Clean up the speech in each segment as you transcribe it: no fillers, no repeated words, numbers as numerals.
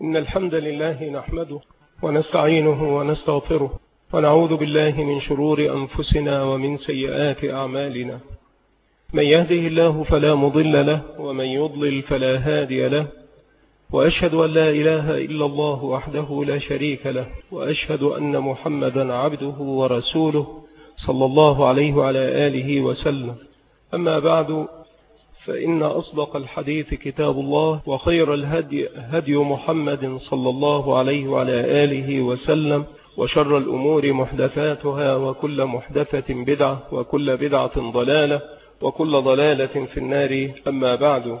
إن الحمد لله نحمده ونستعينه ونستغفره ونعوذ بالله من شرور أنفسنا ومن سيئات أعمالنا. من يهده الله فلا مضل له ومن يضلل فلا هادي له، وأشهد أن لا إله إلا الله وحده لا شريك له، وأشهد أن محمدا عبده ورسوله صلى الله عليه وعلى آله وسلم. أما بعد، فإن أصدق الحديث كتاب الله، وخير الهدي هدي محمد صلى الله عليه وعلى آله وسلم، وشر الأمور محدثاتها، وكل محدثة بدعة، وكل بدعة ضلالة، وكل ضلالة في النار. أما بعد،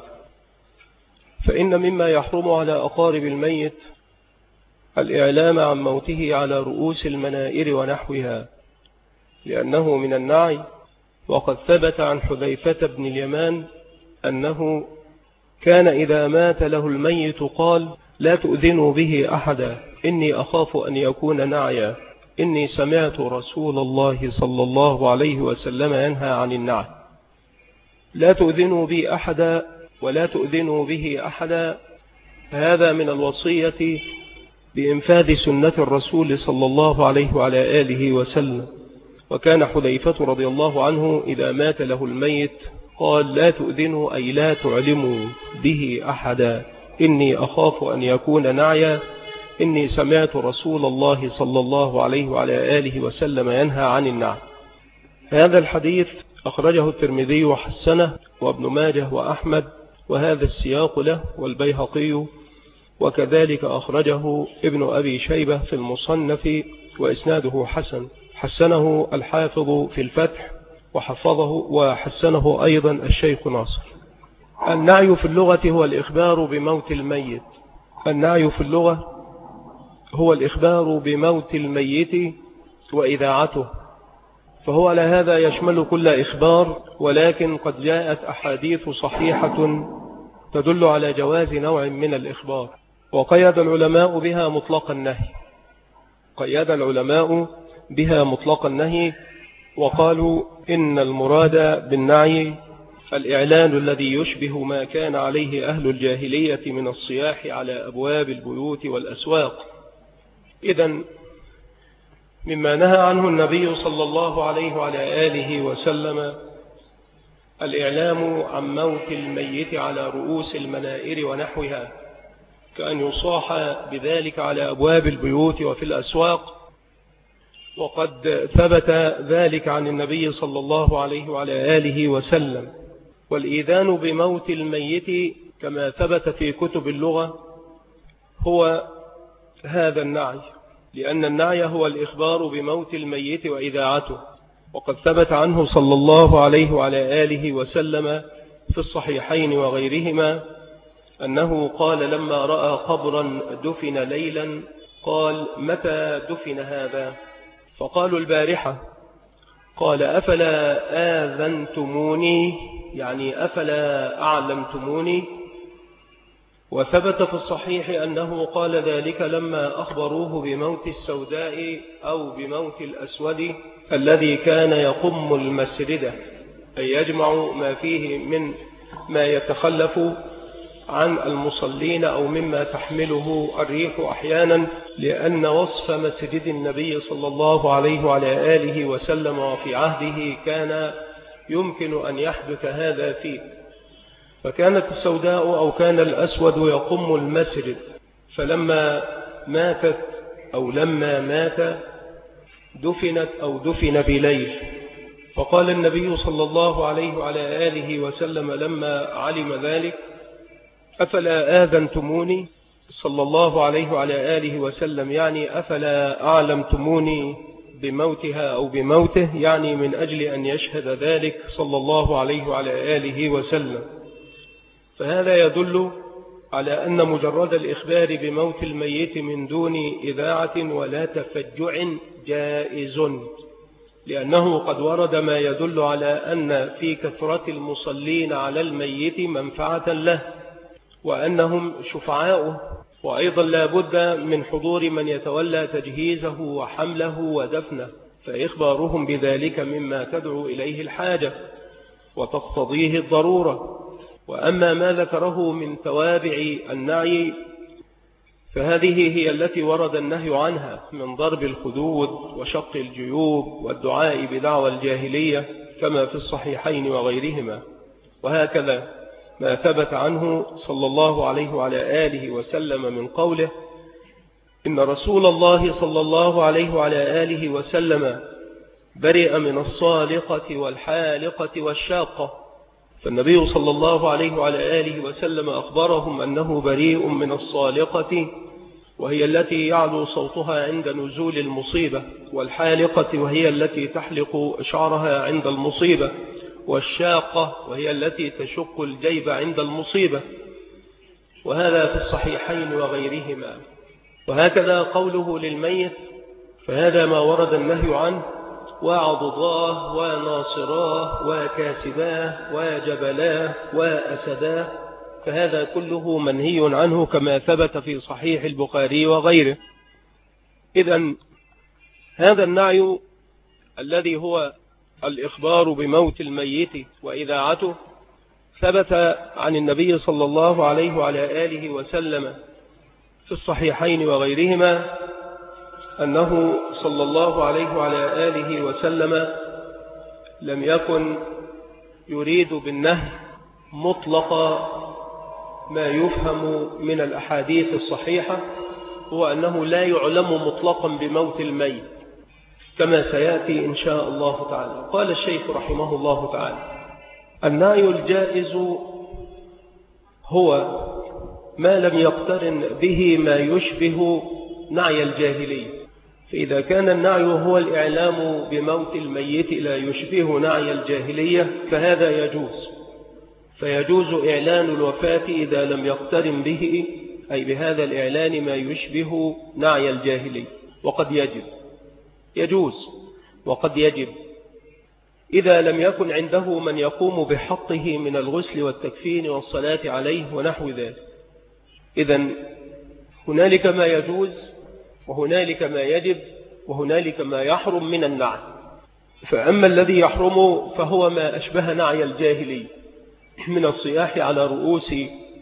فإن مما يحرم على أقارب الميت الإعلام عن موته على رؤوس المنائر ونحوها، لأنه من النعي. وقد ثبت عن حذيفة بن اليمان أنه كان إذا مات له الميت قال: لا تؤذنوا به أحدا، إني أخاف أن يكون نعيا، إني سمعت رسول الله صلى الله عليه وسلم ينهى عن النعي. لا تؤذنوا بي أحدا ولا تؤذنوا به أحدا، هذا من الوصية بإنفاذ سنة الرسول صلى الله عليه وعلى آله وسلم. وكان حذيفة رضي الله عنه إذا مات له الميت قال: لا تؤذنوا أي لا تعلموا به أحدا، إني أخاف أن يكون نعيا، إني سمعت رسول الله صلى الله عليه وعلى آله وسلم ينهى عن النعي. هذا الحديث أخرجه الترمذي وحسنه، وابن ماجه وأحمد، وهذا السياق له، والبيهقي، وكذلك أخرجه ابن أبي شيبة في المصنف، وإسناده حسن، حسنه الحافظ في الفتح، وحفظه وحسنه أيضا الشيخ ناصر. النعي في اللغة هو الإخبار بموت الميت. النعي في اللغة هو الإخبار بموت الميت وإذاعته، فهو على هذا يشمل كل إخبار، ولكن قد جاءت أحاديث صحيحة تدل على جواز نوع من الإخبار، وقيد العلماء بها مطلق النهي. قيد العلماء بها مطلق النهي، وقالوا إن المراد بالنعي الإعلان الذي يشبه ما كان عليه أهل الجاهلية من الصياح على أبواب البيوت والأسواق. إذن مما نهى عنه النبي صلى الله عليه وعلى آله وسلم الإعلام عن موت الميت على رؤوس المنائر ونحوها، كأن يصاح بذلك على أبواب البيوت وفي الأسواق. وقد ثبت ذلك عن النبي صلى الله عليه وعلى آله وسلم. والإيذان بموت الميت كما ثبت في كتب اللغة هو هذا النعي، لأن النعي هو الإخبار بموت الميت وإذاعته. وقد ثبت عنه صلى الله عليه وعلى آله وسلم في الصحيحين وغيرهما أنه قال لما رأى قبرا دفن ليلا قال: متى دفن هذا؟ فقالوا: البارحة. قال: أفلا آذنتموني، يعني أفلا أعلمتموني؟ وثبت في الصحيح أنه قال ذلك لما أخبروه بموت السوداء أو بموت الأسود الذي كان يقم المسردة، أي يجمع ما فيه من ما يتخلف عن المصلين أو مما تحمله الريح أحيانا، لأن وصف مسجد النبي صلى الله عليه وعلى آله وسلم وفي عهده كان يمكن أن يحدث هذا فيه. فكانت السوداء أو كان الأسود يقم المسجد، فلما ماتت أو لما مات دفنت أو دفن بليل. فقال النبي صلى الله عليه وعلى آله وسلم لما علم ذلك: أفلا آذنتموني صلى الله عليه وعلى آله وسلم، يعني أفلا أعلمتموني بموتها أو بموته، يعني من أجل أن يشهد ذلك صلى الله عليه وعلى آله وسلم. فهذا يدل على أن مجرد الإخبار بموت الميت من دون إذاعة ولا تفجع جائز، لأنه قد ورد ما يدل على أن في كثرة المصلين على الميت منفعة له، وأنهم شفعاؤه. وأيضا لا بد من حضور من يتولى تجهيزه وحمله ودفنه، فإخبارهم بذلك مما تدعو إليه الحاجة وتقتضيه الضرورة. وأما ما ذكره من توابع النعي فهذه هي التي ورد النهي عنها من ضرب الخدود وشق الجيوب والدعاء بدعوى الجاهلية كما في الصحيحين وغيرهما. وهكذا ما ثبت عنه صلى الله عليه وعلى آله وسلم من قوله: إن رسول الله صلى الله عليه وعلى آله وسلم برئ من الصالقة والحالقة والشاقة. فالنبي صلى الله عليه وعلى آله وسلم أخبرهم أنه بريء من الصالقة، وهي التي يعلو صوتها عند نزول المصيبة، والحالقة وهي التي تحلق شعرها عند المصيبة، والشاقة وهي التي تشق الجيب عند المصيبة. وهذا في الصحيحين وغيرهما. وهكذا قوله للميت، فهذا ما ورد النهي عنه: وعضضاه وناصراه وكاسباه وجبلاه وأسداه. فهذا كله منهي عنه كما ثبت في صحيح البخاري وغيره. إذن هذا النعي الذي هو الإخبار بموت الميت وإذاعته ثبت عن النبي صلى الله عليه وعلى آله وسلم في الصحيحين وغيرهما أنه صلى الله عليه وعلى آله وسلم لم يكن يريد بالنهي مطلق ما يفهم من الأحاديث الصحيحة، هو أنه لا يعلم مطلقا بموت الميت كما سيأتي إن شاء الله تعالى. قال الشيخ رحمه الله تعالى: النعي الجائز هو ما لم يقترن به ما يشبه نعي الجاهلي. فإذا كان النعي هو الإعلام بموت الميت لا يشبه نعي الجاهلية فهذا يجوز، فيجوز إعلان الوفاة إذا لم يقترن به، أي بهذا الإعلان، ما يشبه نعي الجاهلي. وقد يجوز وقد يجب إذا لم يكن عنده من يقوم بحقه من الغسل والتكفين والصلاة عليه ونحو ذلك. إذن هنالك ما يجوز وهنالك ما يجب وهنالك ما يحرم من النعي. فأما الذي يحرم فهو ما أشبه نعي الجاهلي من الصياح على رؤوس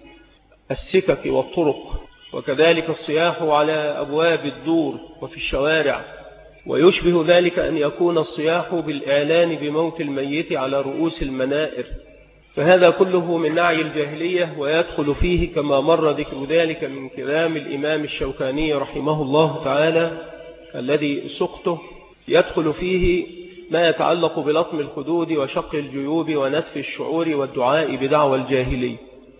السكك والطرق، وكذلك الصياح على أبواب الدور وفي الشوارع، ويشبه ذلك أن يكون الصياح بالإعلان بموت الميت على رؤوس المنائر. فهذا كله من نعي الجاهلية، ويدخل فيه كما مر ذكر ذلك من كلام الإمام الشوكاني رحمه الله تعالى الذي سقته، يدخل فيه ما يتعلق بلطم الخدود وشق الجيوب ونتف الشعور والدعاء بدعوى الجاهلي.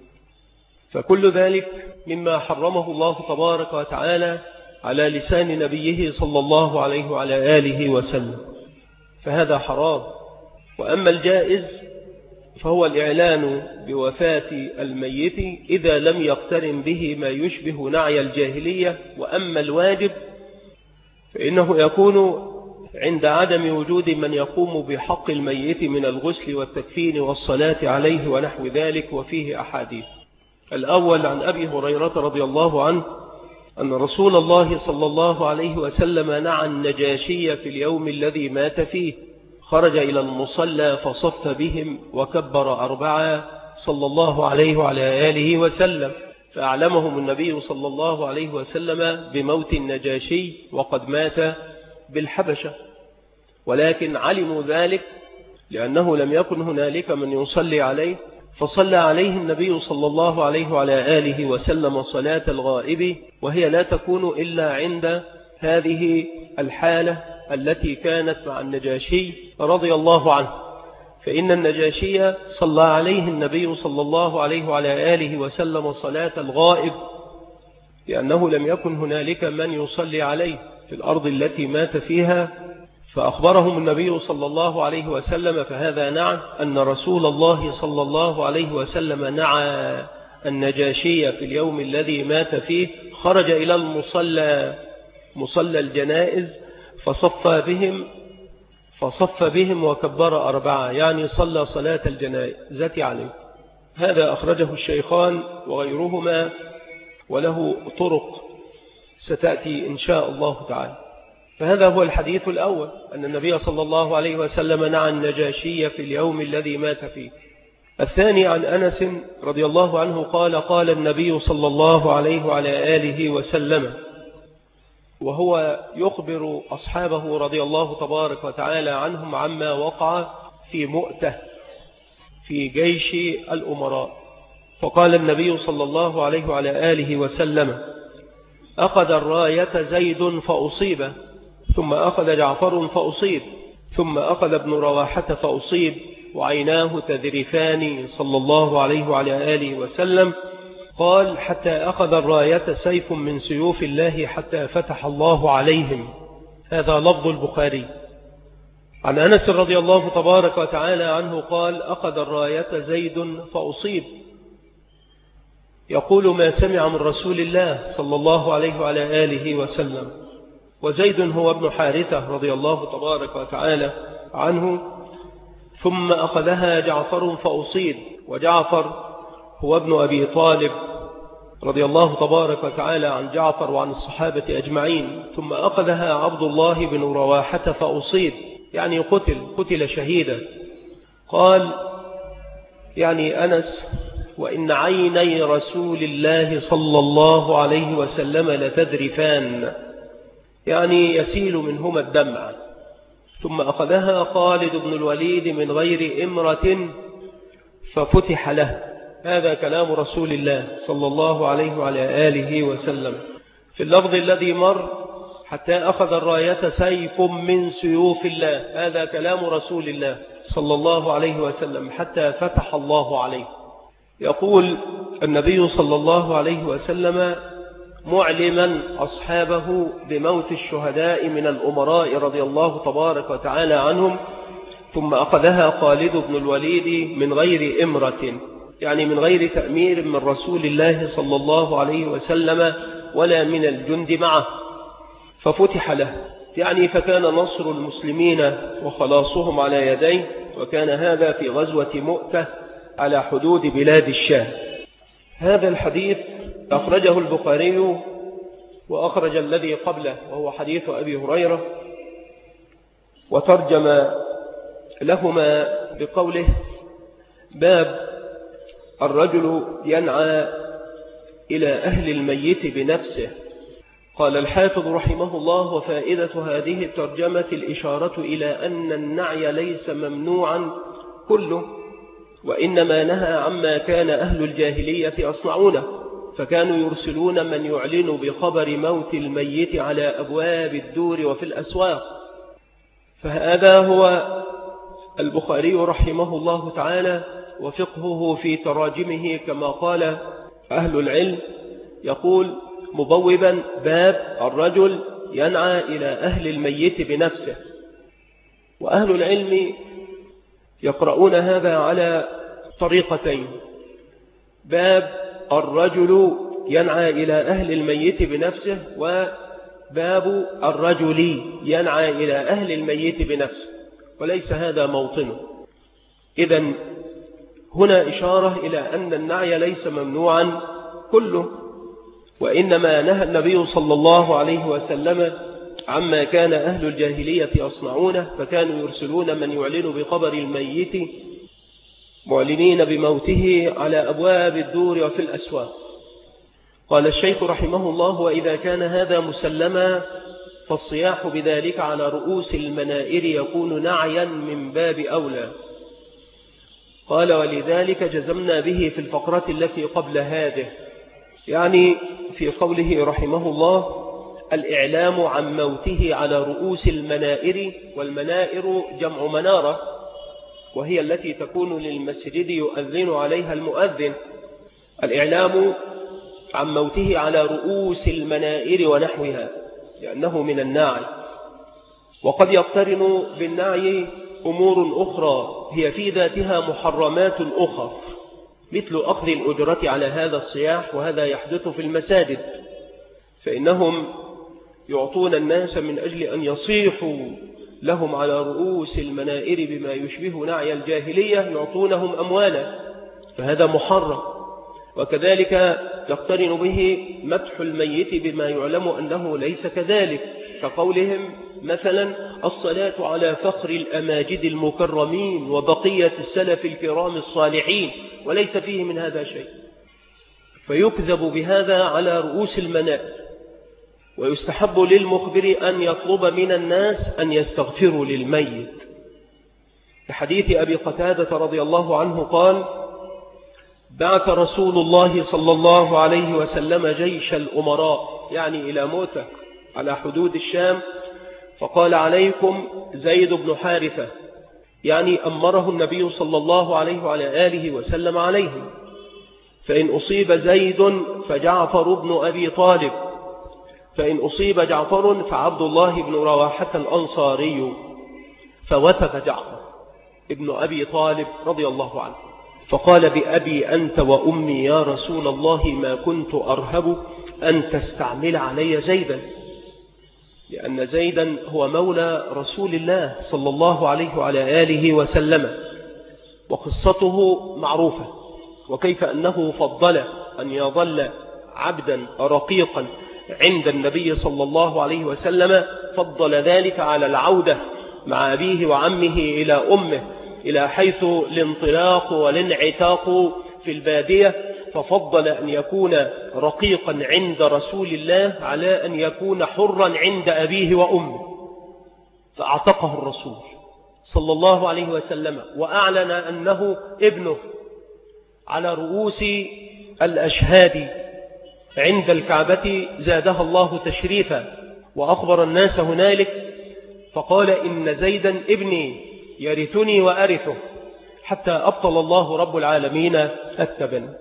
فكل ذلك مما حرمه الله تبارك وتعالى على لسان نبيه صلى الله عليه وعلى آله وسلم، فهذا حرام. وأما الجائز فهو الإعلان بوفاة الميت إذا لم يقترن به ما يشبه نعي الجاهلية. وأما الواجب فإنه يكون عند عدم وجود من يقوم بحق الميت من الغسل والتكفين والصلاة عليه ونحو ذلك، وفيه أحاديث. الأول عن أبي هريرة رضي الله عنه أن رسول الله صلى الله عليه وسلم نعى النجاشي في اليوم الذي مات فيه، خرج إلى المصلى فصف بهم وكبر 4 صلى الله عليه وعلى آله وسلم، فأعلمهم النبي صلى الله عليه وسلم بموت النجاشي وقد مات بالحبشة. ولكن علموا ذلك لأنه لم يكن هنالك من يصلي عليه، فصلى عليه النبي صلى الله عليه وعلى آله وسلم صلاة الغائب، وهي لا تكون إلا عند هذه الحالة التي كانت مع النجاشي رضي الله عنه. فإن النجاشي صلى عليه النبي صلى الله عليه وعلى آله وسلم صلاة الغائب لأنه لم يكن هنالك من يصلي عليه في الأرض التي مات فيها، فأخبرهم النبي صلى الله عليه وسلم. فهذا نعى أن رسول الله صلى الله عليه وسلم نعى النجاشي في اليوم الذي مات فيه، خرج إلى مصلى الجنائز فصف بهم وكبر 4، يعني صلى صلاة الجنازة عليه. هذا أخرجه الشيخان وغيرهما، وله طرق ستأتي إن شاء الله تعالى. فهذا هو الحديث الأول، أن النبي صلى الله عليه وسلم نعى النجاشي في اليوم الذي مات فيه. الثاني عن أنس رضي الله عنه قال قال النبي صلى الله عليه وعلى آله وسلم وهو يخبر أصحابه رضي الله تبارك وتعالى عنهم عما وقع في مؤتة في جيش الأمراء، فقال النبي صلى الله عليه وعلى آله وسلم أخذ الراية زيد فأصيب، ثم أخذ جعفر فأصيب، ثم أخذ ابن رواحة فأصيب، وعيناه تذرفان صلى الله عليه وعلى آله وسلم. قال حتى أخذ الراية سيف من سيوف الله حتى فتح الله عليهم. هذا لفظ البخاري. عن أنس رضي الله تبارك وتعالى عنه قال أخذ الراية زيد فأصيب، يقول ما سمع من رسول الله صلى الله عليه وعلى آله وسلم، وزيد هو ابن حارثة رضي الله تبارك وتعالى عنه. ثم أخذها جعفر فأصيب، وجعفر هو ابن أبي طالب رضي الله تبارك وتعالى عن جعفر وعن الصحابة أجمعين. ثم أخذها عبد الله بن رواحة فأصيب، يعني قتل شهيدا. قال يعني أنس وإن عيني رسول الله صلى الله عليه وسلم لتذرفان، يعني يسيل منهما الدمع. ثم أخذها خالد بن الوليد من غير إمرة ففتح له. هذا كلام رسول الله صلى الله عليه وعلى آله وسلم. في اللفظ الذي مر حتى أخذ الراية سيف من سيوف الله، هذا كلام رسول الله صلى الله عليه وسلم حتى فتح الله عليه. يقول النبي صلى الله عليه وسلم معلما أصحابه بموت الشهداء من الأمراء رضي الله تبارك وتعالى عنهم. ثم أخذها خالد بن الوليد من غير إمرة، يعني من غير تأمير من رسول الله صلى الله عليه وسلم ولا من الجند معه، ففتح له، يعني فكان نصر المسلمين وخلاصهم على يديه. وكان هذا في غزوة مؤتة على حدود بلاد الشام. هذا الحديث أخرجه البخاري وأخرج الذي قبله وهو حديث أبي هريرة، وترجم لهما بقوله باب الرجل ينعى إلى أهل الميت بنفسه. قال الحافظ رحمه الله وفائدة هذه الترجمة الإشارة إلى أن النعي ليس ممنوعا كله، وإنما نهى عما كان أهل الجاهلية يصنعونه، فكانوا يرسلون من يعلن بخبر موت الميت على أبواب الدور وفي الأسواق. فهذا هو البخاري رحمه الله تعالى وفقهه في تراجمه كما قال أهل العلم. يقول مبوبا باب الرجل ينعى إلى أهل الميت بنفسه. وأهل العلم يقرؤون هذا على طريقتين: باب الرجل ينعى إلى أهل الميت بنفسه، وباب الرجل ينعى إلى أهل الميت بنفسه، وليس هذا موطنه. إذن هنا إشارة إلى أن النعي ليس ممنوعا كله، وإنما نهى النبي صلى الله عليه وسلم عما كان أهل الجاهلية يصنعونه، فكانوا يرسلون من يعلن بخبر الميت معلنين بموته على أبواب الدور وفي الأسواق. قال الشيخ رحمه الله وإذا كان هذا مسلما فالصياح بذلك على رؤوس المنائر يكون نعيا من باب أولى. قال ولذلك جزمنا به في الفقرة التي قبل هذه، يعني في قوله رحمه الله الإعلام عن موته على رؤوس المنائر، والمنائر جمع منارة، وهي التي تكون للمسجد يؤذن عليها المؤذن. الإعلام عن موته على رؤوس المنائر ونحوها لأنه من النعي. وقد يقترن بالنعي أمور أخرى هي في ذاتها محرمات أخرى، مثل أخذ الأجرة على هذا الصياح، وهذا يحدث في المساجد، فإنهم يعطون الناس من أجل أن يصيحوا لهم على رؤوس المنائر بما يشبه نعي الجاهلية، يعطونهم أموالا، فهذا محرم. وكذلك يقترن به مدح الميت بما يعلم أنه ليس كذلك، كقولهم مثلا الصلاة على فخر الأماجد المكرمين وبقية السلف الكرام الصالحين، وليس فيه من هذا شيء، فيكذب بهذا على رؤوس المنابر. ويستحب للمخبر أن يطلب من الناس أن يستغفروا للميت، لحديث أبي قتادة رضي الله عنه قال: بعث رسول الله صلى الله عليه وسلم جيش الأمراء، يعني إلى موتة على حدود الشام، فقال: عليكم زيد بن حارثة، يعني أمره النبي صلى الله عليه وعلى آله وسلم عليهم، فإن أصيب زيد فجعفر بن أبي طالب، فإن أصيب جعفر فعبد الله بن رواحة الأنصاري. فوثب جعفر ابن أبي طالب رضي الله عنه فقال: بأبي أنت وأمي يا رسول الله ما كنت أرهب أن تستعمل علي زيدا، لأن زيدا هو مولى رسول الله صلى الله عليه وعلى آله وسلم، وقصته معروفة، وكيف أنه فضل أن يظل عبدا رقيقا عند النبي صلى الله عليه وسلم، فضل ذلك على العودة مع أبيه وعمه إلى أمه، إلى حيث الانطلاق والانعتاق في البادية، ففضل أن يكون رقيقا عند رسول الله على أن يكون حرا عند أبيه وأمه، فأعتقه الرسول صلى الله عليه وسلم، وأعلن أنه ابنه على رؤوس الأشهاد عند الكعبة زادها الله تشريفا، وأخبر الناس هنالك فقال: إن زيدا ابني يرثني وأرثه، حتى أبطل الله رب العالمين التبن.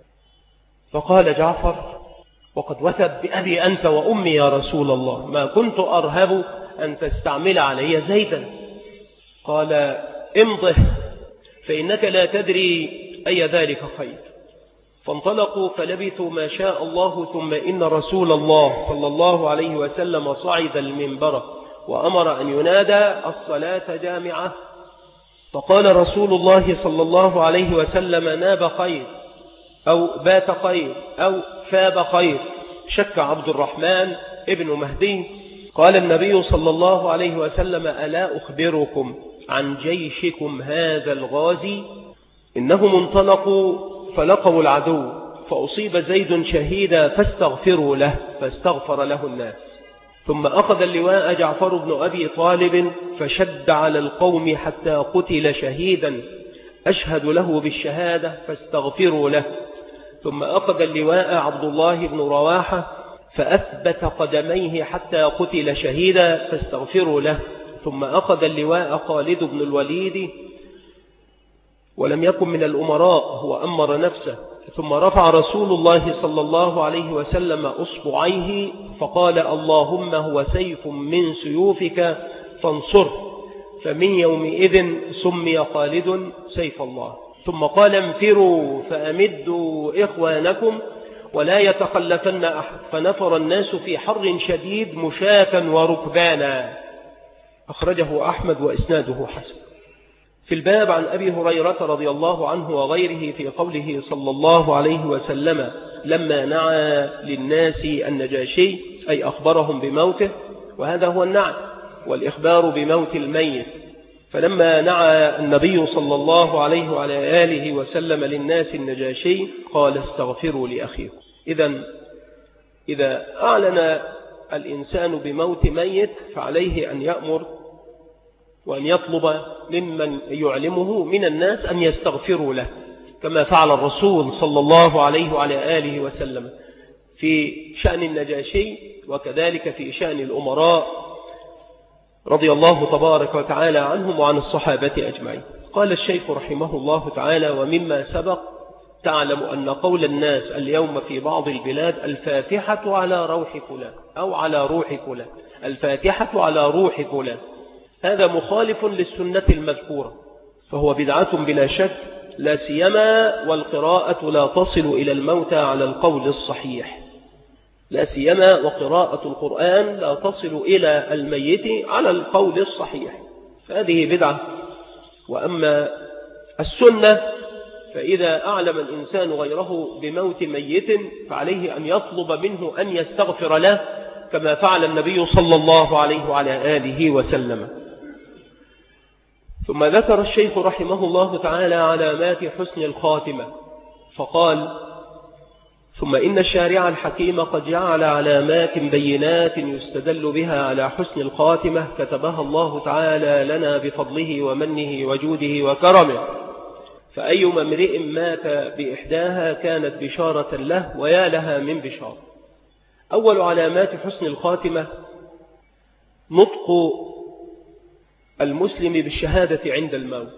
فقال جعفر وقد وثب: بأبي أنت وأمي يا رسول الله ما كنت أرهب أن تستعمل علي زيدا. قال: امضه فإنك لا تدري أي ذلك خير. فانطلقوا فلبثوا ما شاء الله، ثم إن رسول الله صلى الله عليه وسلم صعد المنبر وأمر أن ينادى: الصلاة جامعة. فقال رسول الله صلى الله عليه وسلم: ناب خير، أو بات خير، أو ثاب خير، شك عبد الرحمن ابن مهدي. قال النبي صلى الله عليه وسلم: ألا أخبركم عن جيشكم هذا الغازي؟ إنهم انطلقوا فلقوا العدو، فأصيب زيد شهيدا فاستغفروا له، فاستغفر له الناس. ثم أخذ اللواء جعفر بن أبي طالب فشد على القوم حتى قتل شهيدا، أشهد له بالشهادة فاستغفروا له. ثم أخذ اللواء عبد الله بن رواحة فأثبت قدميه حتى قتل شهيدا فاستغفروا له. ثم أخذ اللواء خالد بن الوليد، ولم يكن من الأمراء، هو أمر نفسه. ثم رفع رسول الله صلى الله عليه وسلم أصبعيه فقال: اللهم هو سيف من سيوفك فانصر. فمن يومئذ سمي خالد سيف الله. ثم قال: انفروا فأمدوا إخوانكم ولا يتخلفن أحد. فنفر الناس في حر شديد مشاة وركبانا. أخرجه أحمد وإسناده حسن. في الباب عن أبي هريرة رضي الله عنه وغيره في قوله صلى الله عليه وسلم لما نعى للناس النجاشي، أي أخبرهم بموته، وهذا هو النعي والإخبار بموت الميت. فلما نعى النبي صلى الله عليه وعلى آله وسلم للناس النجاشي قال: استغفروا لأخيكم. إذا أعلن الإنسان بموت ميت فعليه أن يأمر وأن يطلب ممن يعلمه من الناس أن يستغفروا له، كما فعل الرسول صلى الله عليه وعلى آله وسلم في شأن النجاشي، وكذلك في شأن الأمراء رضي الله تبارك وتعالى عنهم وعن الصحابة أجمعين. قال الشيخ رحمه الله تعالى: ومما سبق تعلم أن قول الناس اليوم في بعض البلاد الفاتحة على روح فلان أو على روح فلان، الفاتحة على روح فلان، هذا مخالف للسنة المذكورة، فهو بدعة بلا شك، لا سيما والقراءة لا تصل إلى الموتى على القول الصحيح، لا سيما وقراءة القرآن لا تصل إلى الميت على القول الصحيح، فهذه بدعة. وأما السنة فإذا أعلم الإنسان غيره بموت ميت فعليه أن يطلب منه أن يستغفر له، كما فعل النبي صلى الله عليه وعلى آله وسلم. ثم ذكر الشيخ رحمه الله تعالى علامات حسن الخاتمة فقال: ثم إن الشارع الحكيم قد جعل علامات بينات يستدل بها على حسن الخاتمة كتبها الله تعالى لنا بفضله ومنه وجوده وكرمه، فأيما امرئ مات بإحداها كانت بشارة له ويا لها من بشارة. أول علامات حسن الخاتمة نطق المسلم بالشهادة عند الموت.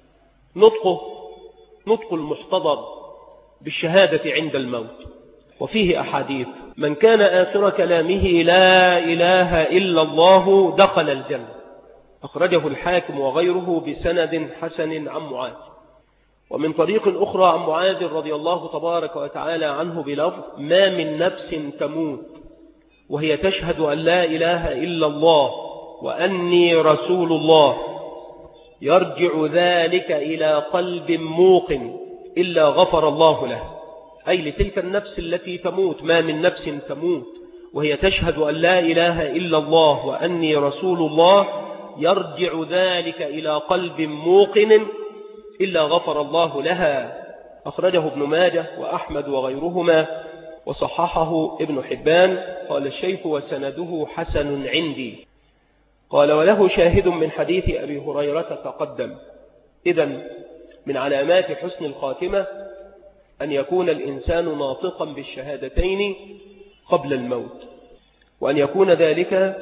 نطق المحتضر بالشهادة عند الموت. وفيه أحاديث: من كان آخر كلامه لا إله إلا الله دخل الجنة. أخرجه الحاكم وغيره بسند حسن عن معاذ. ومن طريق أخرى عن معاذ رضي الله تبارك وتعالى عنه بلفظ: ما من نفس تموت وهي تشهد أن لا إله إلا الله وأني رسول الله يرجع ذلك إلى قلب موقن إلا غفر الله له. أي لتلك النفس التي تموت، ما من نفس تموت وهي تشهد أن لا إله إلا الله وأني رسول الله يرجع ذلك إلى قلب موقن إلا غفر الله لها. أخرجه ابن ماجه وأحمد وغيرهما وصححه ابن حبان. قال الشيخ: وسنده حسن عندي. قال: وله شاهد من حديث أبي هريرة تقدم. إذن من علامات حسن الخاتمة أن يكون الإنسان ناطقا بالشهادتين قبل الموت، وأن يكون ذلك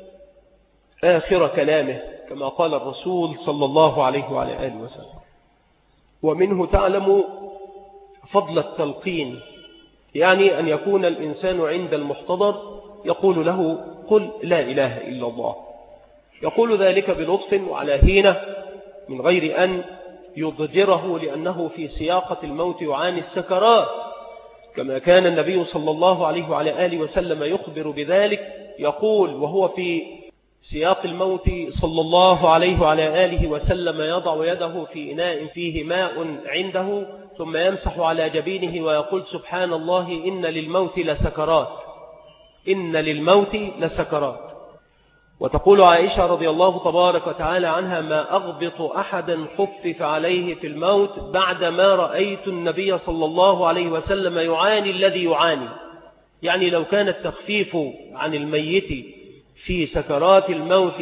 آخر كلامه كما قال الرسول صلى الله عليه وعلى آله وسلم. ومنه تعلم فضل التلقين، يعني أن يكون الإنسان عند المحتضر يقول له: قل لا إله إلا الله. يقول ذلك بلطف وعلى هينة من غير أن يضجره، لأنه في سياقة الموت يعاني السكرات، كما كان النبي صلى الله عليه وعلى آله وسلم يخبر بذلك. يقول وهو في سياق الموت صلى الله عليه وعلى آله وسلم: يضع يده في إناء فيه ماء عنده ثم يمسح على جبينه ويقول: سبحان الله إن للموت لسكرات، إن للموت لسكرات. وتقول عائشة رضي الله تبارك وتعالى عنها: ما أغبط أحدا خفف عليه في الموت بعدما رأيت النبي صلى الله عليه وسلم يعاني الذي يعاني. يعني لو كان التخفيف عن الميت في سكرات الموت،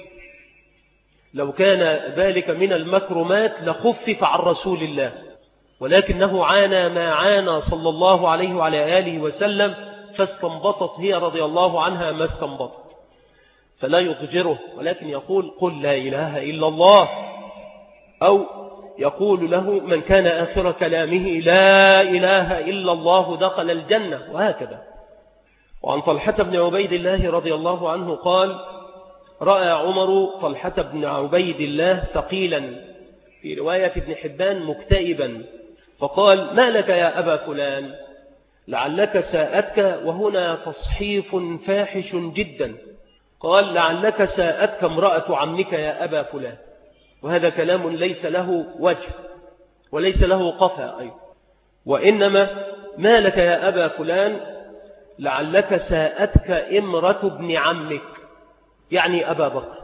لو كان ذلك من المكرمات لخفف عن رسول الله، ولكنه عانى ما عانى صلى الله عليه وعلى آله وسلم، فاستنبطت هي رضي الله عنها ما استنبطت، فلا يضجره، ولكن يقول: قل لا إله إلا الله. أو يقول له: من كان آخر كلامه لا إله إلا الله دخل الجنة، وهكذا. وعن طلحة بن عبيد الله رضي الله عنه قال: رأى عمر طلحة بن عبيد الله ثقيلا، في رواية ابن حبان مكتئبا، فقال: ما لك يا أبا فلان؟ لعلك ساءتك، وهنا تصحيف فاحش جدا. قال: لعلك ساءتك امرأة عمك يا أبا فلان. وهذا كلام ليس له وجه وليس له قفا أيضا، وإنما ما لك يا أبا فلان لعلك ساءتك امرأة ابن عمك، يعني أبا بكر.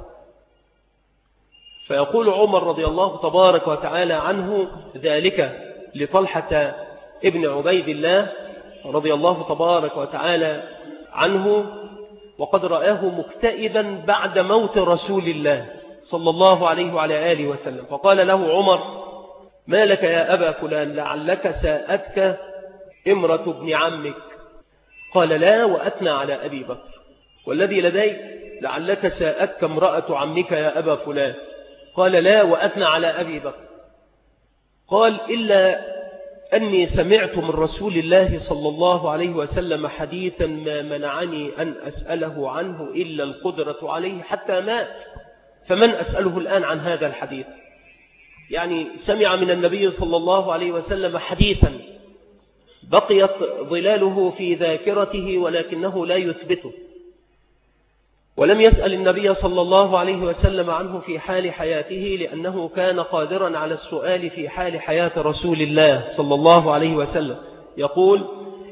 فيقول عمر رضي الله تبارك وتعالى عنه ذلك لطلحة ابن عبيد الله رضي الله تبارك وتعالى عنه، وقد رآه مكتئبا بعد موت رسول الله صلى الله عليه وعلى آله وسلم، فقال له عمر: ما لك يا أبا فلان لعلك ساءتك امرأة ابن عمك؟ قال: لا، وأثنى على أبي بكر. والذي لديك لعلك ساءتك امرأة عمك يا أبا فلان؟ قال: لا، وأثنى على أبي بكر. قال: إلا أني سمعت من رسول الله صلى الله عليه وسلم حديثا ما منعني أن أسأله عنه إلا القدرة عليه حتى مات، فمن أسأله الآن عن هذا الحديث؟ يعني سمع من النبي صلى الله عليه وسلم حديثا بقيت ظلاله في ذاكرته ولكنه لا يثبته، ولم يسأل النبي صلى الله عليه وسلم عنه في حال حياته، لأنه كان قادرا على السؤال في حال حياة رسول الله صلى الله عليه وسلم. يقول: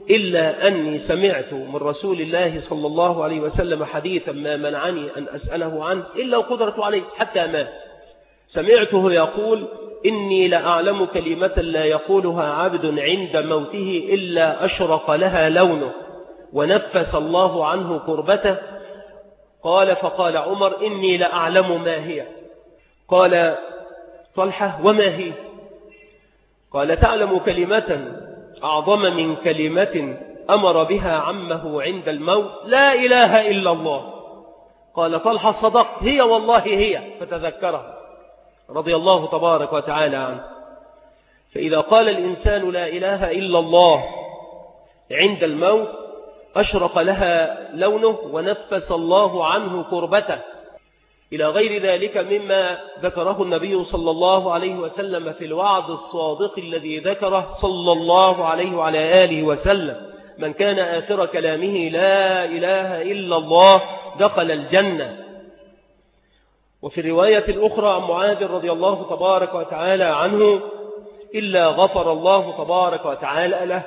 إلا أني سمعت من رسول الله صلى الله عليه وسلم حديثا ما منعني أن أسأله عنه إلا وقدرت عليه حتى مات. سمعته يقول: إني لأعلم كلمة لا يقولها عبد عند موته إلا أشرق لها لونه ونفس الله عنه كربته. قال: فقال عمر: إني لأعلم ما هي. قال طلحة: وما هي؟ قال: تعلم كلمة أعظم من كلمة أمر بها عمه عند الموت: لا إله إلا الله. قال طلحة: صدقت، هي والله هي. فتذكرها رضي الله تبارك وتعالى عنه. فإذا قال الإنسان لا إله إلا الله عند الموت أشرق لها لونه ونفس الله عنه كربته، إلى غير ذلك مما ذكره النبي صلى الله عليه وسلم في الوعد الصادق الذي ذكره صلى الله عليه وعلى آله وسلم: من كان آخر كلامه لا إله إلا الله دخل الجنة. وفي الرواية الأخرى عن معاذ رضي الله تبارك وتعالى عنه: إلا غفر الله تبارك وتعالى له.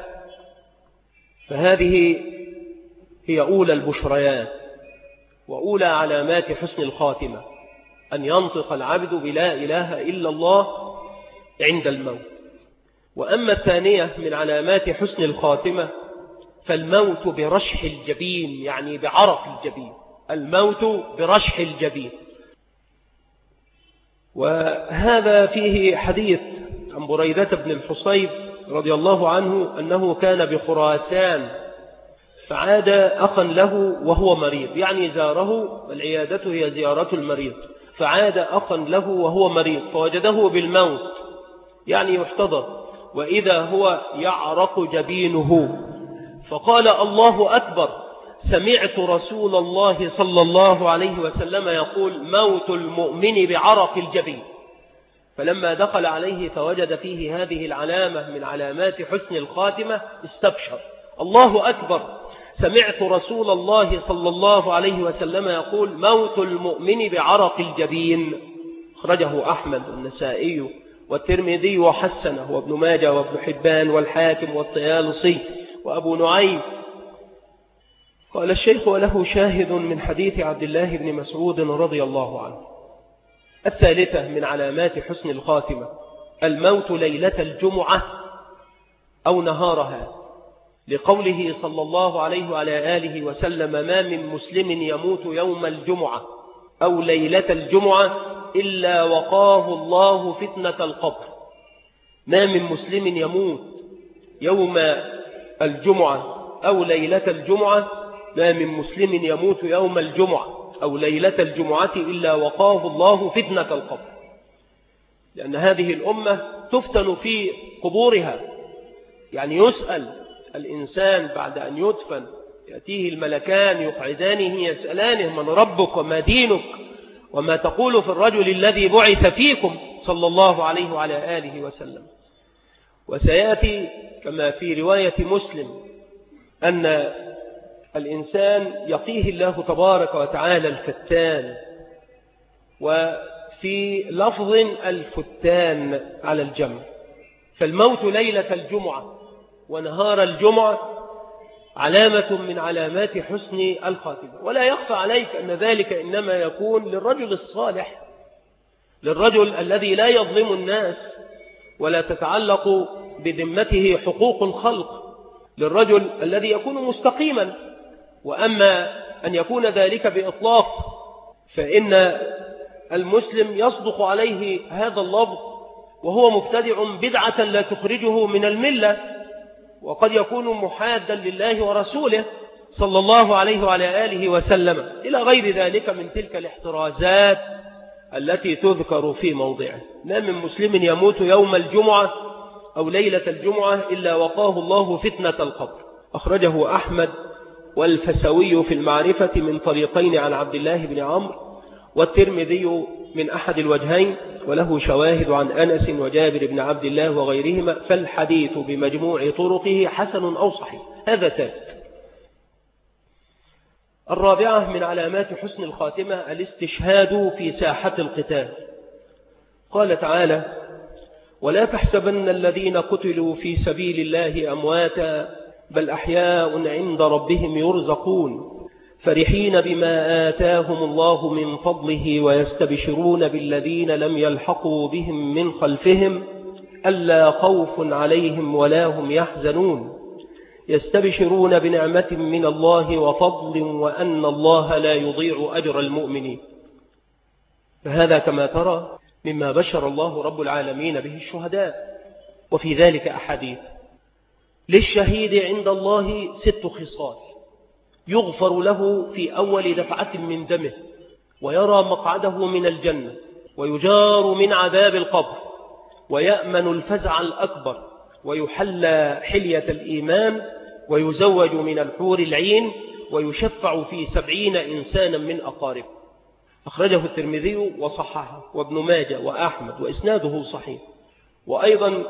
فهذه هي أولى البشريات وأولى علامات حسن الخاتمة، أن ينطق العبد بلا إله إلا الله عند الموت. وأما الثانية من علامات حسن الخاتمة فالموت برشح الجبين، يعني بعرق الجبين، الموت برشح الجبين. وهذا فيه حديث عن بريدة بن الحصيب رضي الله عنه أنه كان بخراسان فعاد أخا له وهو مريض، يعني زاره، والعيادة هي زيارة المريض، فعاد أخا له وهو مريض فوجده بالموت، يعني يحتضر، وإذا هو يعرق جبينه، فقال: الله أكبر، سمعت رسول الله صلى الله عليه وسلم يقول: موت المؤمن بعرق الجبين. فلما دخل عليه فوجد فيه هذه العلامة من علامات حسن الخاتمة استبشر: الله أكبر، سمعت رسول الله صلى الله عليه وسلم يقول: موت المؤمن بعرق الجبين. أخرجه أحمد والنسائي والترمذي وحسنه وابن ماجه وابن حبان والحاكم والطيالسي وأبو نعيم. قال الشيخ: وله شاهد من حديث عبد الله بن مسعود رضي الله عنه. الثالثة من علامات حسن الخاتمة الموت ليلة الجمعة أو نهارها، لقوله صلى الله عليه وعلى آله وسلم: ما من مسلم يموت يوم الجمعة أو ليلة الجمعة إلا وقاه الله فتنة القبر. ما من مسلم يموت يوم الجمعة أو ليلة الجمعة، ما من مسلم يموت يوم الجمعة أو ليلة الجمعة إلا وقاه الله فتنة القبر، لأن هذه الأمة تفتن في قبورها، يعني يسأل الإنسان بعد أن يدفن، يأتيه الملكان يقعدانه يسألانه: من ربك وما دينك وما تقول في الرجل الذي بعث فيكم صلى الله عليه وعلى آله وسلم. وسيأتي كما في رواية مسلم أن الإنسان يقيه الله تبارك وتعالى الفتان، وفي لفظ الفتان على الجمع. فالموت ليلة الجمعة ونهار الجمعة علامة من علامات حسن الخاتمة. ولا يخفى عليك أن ذلك إنما يكون للرجل الصالح، للرجل الذي لا يظلم الناس ولا تتعلق بذمته حقوق الخلق، للرجل الذي يكون مستقيما. وأما أن يكون ذلك بإطلاق فإن المسلم يصدق عليه هذا اللفظ وهو مبتدع بدعة لا تخرجه من الملة، وقد يكون محادا لله ورسوله صلى الله عليه وعلى آله وسلم، إلى غير ذلك من تلك الاحترازات التي تذكر في موضعه. ما من مسلم يموت يوم الجمعة أو ليلة الجمعة إلا وقاه الله فتنة القبر. أخرجه أحمد والفسوي في المعرفة من طريقين عن عبد الله بن عمرو، والترمذي من أحد الوجهين، وله شواهد عن أنس وجابر بن عبد الله وغيرهما، فالحديث بمجموع طرقه حسن أو صحيح. هذا ثالث. الرابعة من علامات حسن الخاتمة الاستشهاد في ساحة القتال. قال تعالى: ولا تحسبن الذين قتلوا في سبيل الله أمواتا بل أحياء عند ربهم يرزقون فرحين بما آتاهم الله من فضله ويستبشرون بالذين لم يلحقوا بهم من خلفهم ألا خوف عليهم ولا هم يحزنون يستبشرون بنعمة من الله وفضل وأن الله لا يضيع أجر المؤمنين. فهذا كما ترى مما بشر الله رب العالمين به الشهداء. وفي ذلك أحاديث. للشهيد عند الله 6 خصال: يغفر له في أول دفعة من دمه، ويرى مقعده من الجنة، ويجار من عذاب القبر، ويأمن الفزع الأكبر، ويحلى حلية الإيمان، ويزوج من الحور العين، ويشفع في 70 إنسانا من أقاربه. أخرجه الترمذي وصححه وابن ماجه وأحمد وإسناده صحيح. وأيضا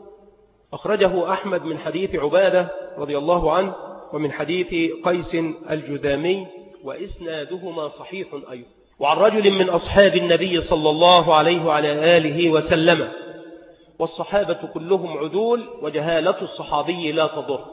أخرجه أحمد من حديث عبادة رضي الله عنه ومن حديث قيس الجذامي وإسنادهما صحيح أيضا. وعن رجل من أصحاب النبي صلى الله عليه وعلى آله وسلم، والصحابة كلهم عدول وجهالة الصحابي لا تضر،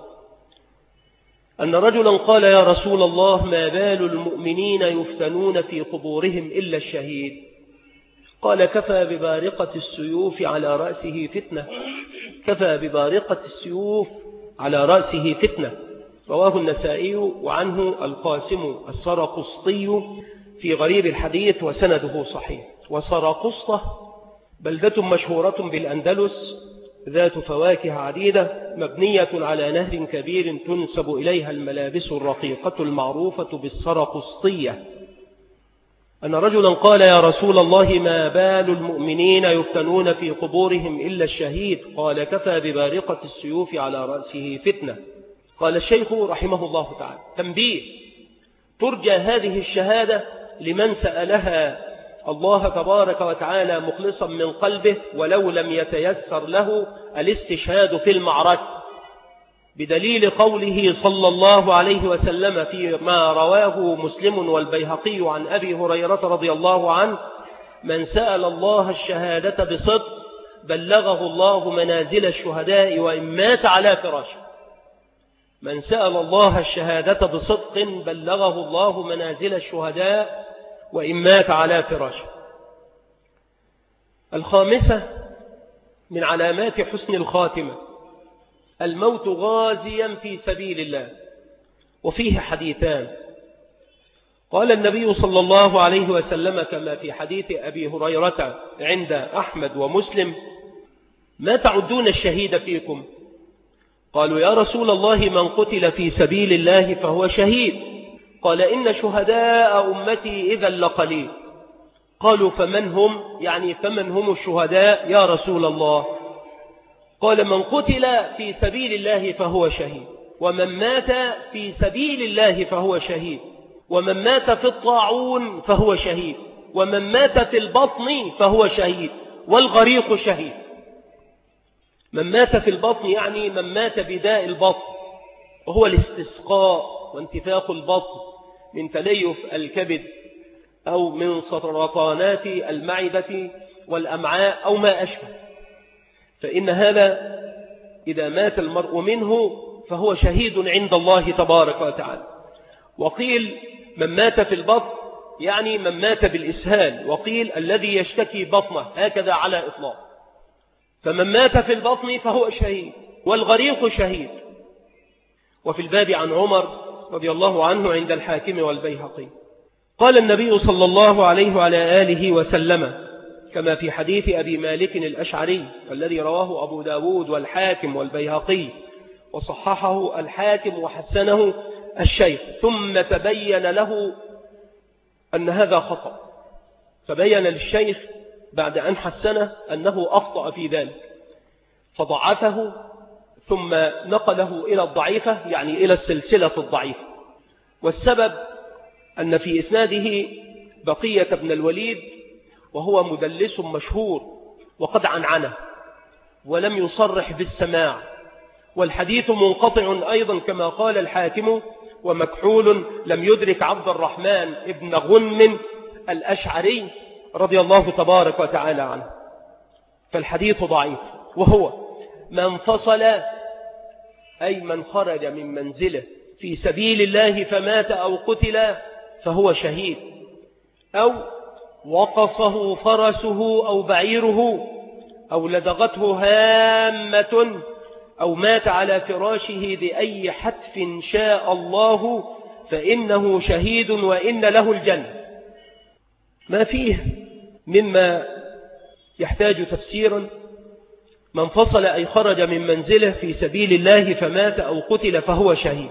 أن رجلا قال: يا رسول الله، ما بال المؤمنين يفتنون في قبورهم إلا الشهيد؟ قال: كفى ببارقة السيوف على رأسه فتنة. كفى ببارقة السيوف على رأسه فتنة. رواه النسائي وعنه القاسم السرقسطي في غريب الحديث وسنده صحيح. وسرقسطة بلدة مشهورة بالأندلس ذات فواكه عديدة مبنية على نهر كبير تنسب إليها الملابس الرقيقة المعروفة بالسرقسطية. أن رجلا قال: يا رسول الله، ما بال المؤمنين يفتنون في قبورهم إلا الشهيد؟ قال: كفى ببارقة السيوف على رأسه فتنة. قال الشيخ رحمه الله تعالى: تنبيه: ترجى هذه الشهادة لمن سألها الله تبارك وتعالى مخلصا من قلبه ولو لم يتيسر له الاستشهاد في المعركة، بدليل قوله صلى الله عليه وسلم فيما رواه مسلم والبيهقي عن أبي هريرة رضي الله عنه: من سأل الله الشهادة بصدق بلغه الله منازل الشهداء وإن مات على فراشه. من سأل الله الشهادة بصدق بلغه الله منازل الشهداء وإن مات على فراشه. الخامسة من علامات حسن الخاتمة: الموت غازيا في سبيل الله. وفيه حديثان. قال النبي صلى الله عليه وسلم كما في حديث أبي هريرة عند أحمد ومسلم: ما تعدون الشهيد فيكم؟ قالوا: يا رسول الله، من قتل في سبيل الله فهو شهيد. قال: إن شهداء أمتي إذا لقليل. قالوا: فمن هم؟ يعني فمن هم الشهداء يا رسول الله؟ قال: من قتل في سبيل الله فهو شهيد، ومن مات في سبيل الله فهو شهيد، ومن مات في الطاعون فهو شهيد، ومن مات في البطن فهو شهيد، والغريق شهيد. من مات في البطن يعني من مات بداء البطن، وهو الاستسقاء وانتفاخ البطن من تليف الكبد أو من سرطانات المعدة والأمعاء أو ما أشبه. فإن هذا إذا مات المرء منه فهو شهيد عند الله تبارك وتعالى. وقيل من مات في البطن يعني من مات بالإسهال، وقيل الذي يشتكي بطنه، هكذا على إطلاق. فمن مات في البطن فهو شهيد، والغريق شهيد. وفي الباب عن عمر رضي الله عنه عند الحاكم والبيهقي قال النبي صلى الله عليه وعلى آله وسلم كما في حديث أبي مالك الأشعري الذي رواه أبو داود والحاكم والبيهقي وصححه الحاكم وحسنه الشيخ: ثم تبين له أن هذا خطأ، تبين للشيخ بعد أن حسنه أنه أخطأ في ذلك فضعفه، ثم نقله إلى الضعيفة يعني إلى السلسلة الضعيفة. والسبب أن في إسناده بقية بن الوليد وهو مدلس مشهور وقد عنعنه ولم يصرح بالسماع، والحديث منقطع أيضا كما قال الحاكم، ومكحول لم يدرك عبد الرحمن ابن غنم الأشعري رضي الله تبارك وتعالى عنه. فالحديث ضعيف، وهو ما انفصل أي من خرج من منزله في سبيل الله فمات أو قتل فهو شهيد، أو وقصه فرسه أو بعيره، أو لدغته هامة، أو مات على فراشه بأي حتف شاء الله فإنه شهيد وإن له الجنة. ما فيه مما يحتاج تفسيرا. من فصل أي خرج من منزله في سبيل الله فمات أو قتل فهو شهيد.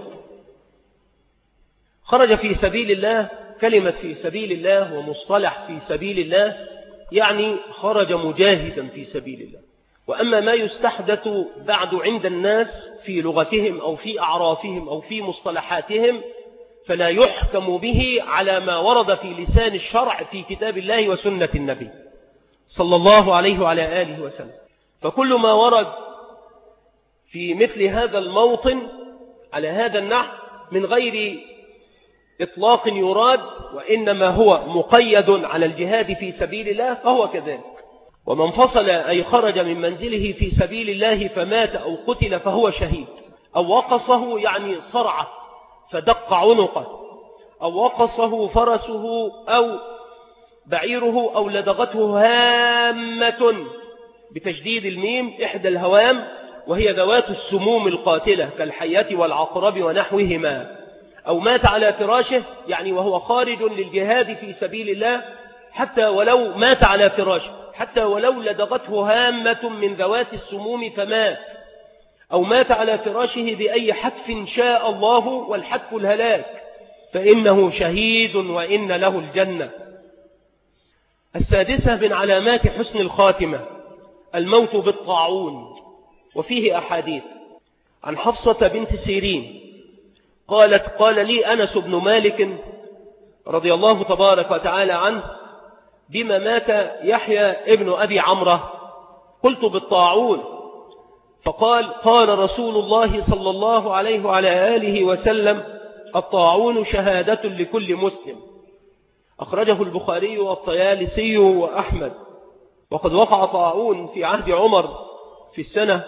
خرج في سبيل الله، كلمة في سبيل الله ومصطلح في سبيل الله يعني خرج مجاهدا في سبيل الله. وأما ما يستحدث بعد عند الناس في لغتهم أو في أعرافهم أو في مصطلحاتهم فلا يحكم به على ما ورد في لسان الشرع في كتاب الله وسنة النبي صلى الله عليه وعلى آله وسلم. فكل ما ورد في مثل هذا الموطن على هذا النحو من غير إطلاق يراد، وإنما هو مقيد على الجهاد في سبيل الله فهو كذلك. ومن فصل أي خرج من منزله في سبيل الله فمات أو قتل فهو شهيد، أو وقصه يعني صرعه فدق عنقه، أو وقصه فرسه أو بعيره، أو لدغته هامة بتشديد الميم إحدى الهوام وهي ذوات السموم القاتلة كالحية والعقرب ونحوهما، أو مات على فراشه يعني وهو خارج للجهاد في سبيل الله حتى ولو مات على فراشه، حتى ولو لدغته هامة من ذوات السموم فمات، أو مات على فراشه بأي حتف شاء الله والحتف الهلاك فإنه شهيد وإن له الجنة. السادسة من علامات حسن الخاتمة الموت بالطاعون. وفيه أحاديث عن حفصة بنت سيرين قالت: قال لي أنس بن مالك رضي الله تبارك وتعالى عنه: بما مات يحيى ابن أبي عمرة؟ قلت: بالطاعون. فقال: قال رسول الله صلى الله عليه وعلى آله وسلم: الطاعون شهادة لكل مسلم. أخرجه البخاري والطيالسي وأحمد. وقد وقع طاعون في عهد عمر في السنة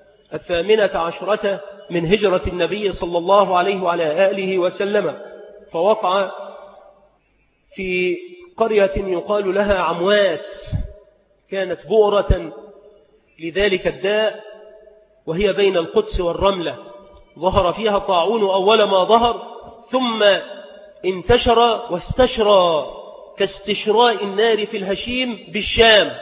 18 من هجرة النبي صلى الله عليه وعلى آله وسلم، فوقع في قرية يقال لها عمواس، كانت بؤرة لذلك الداء وهي بين القدس والرملة. ظهر فيها طاعون أول ما ظهر، ثم انتشر واستشرى كاستشراء النار في الهشيم بالشام.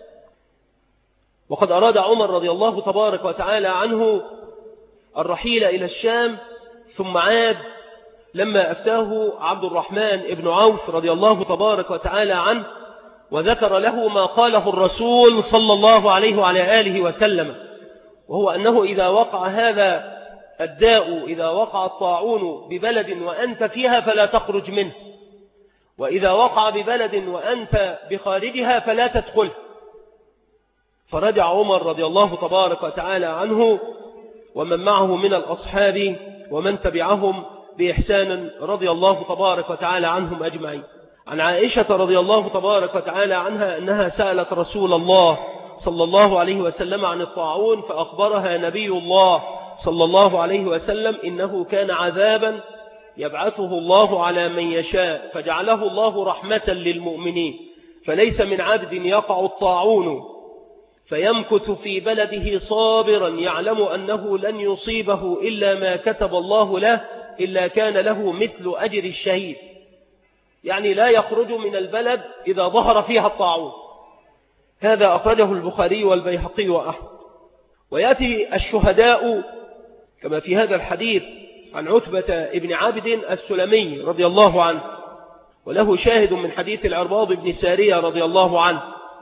وقد أراد عمر رضي الله تبارك وتعالى عنه الرحيل إلى الشام، ثم عاد لما أفتاه عبد الرحمن بن عوف رضي الله تبارك وتعالى عنه وذكر له ما قاله الرسول صلى الله عليه وعلى آله وسلم، وهو أنه إذا وقع هذا الداء، إذا وقع الطاعون ببلد وأنت فيها فلا تخرج منه، وإذا وقع ببلد وأنت بخارجها فلا تدخل. فرجع عمر رضي الله تبارك وتعالى عنه ومن معه من الأصحاب ومن تبعهم بإحسان رضي الله تبارك وتعالى عنهم أجمعين. عن عائشة رضي الله تبارك وتعالى عنها أنها سألت رسول الله صلى الله عليه وسلم عن الطاعون، فأخبرها نبي الله صلى الله عليه وسلم إنه كان عذابا يبعثه الله على من يشاء، فجعله الله رحمة للمؤمنين، فليس من عبد يقع الطاعون فيمكث في بلده صابرا يعلم أنه لن يصيبه إلا ما كتب الله له إلا كان له مثل أجر الشهيد، يعني لا يخرج من البلد إذا ظهر فيها الطاعون. هذا أخرجه البخاري والبيهقي وأحمد. ويأتي الشهداء كما في هذا الحديث عن عتبة ابن عبد السلمي رضي الله عنه، وله شاهد من حديث العرباض بن سارية رضي الله عنه.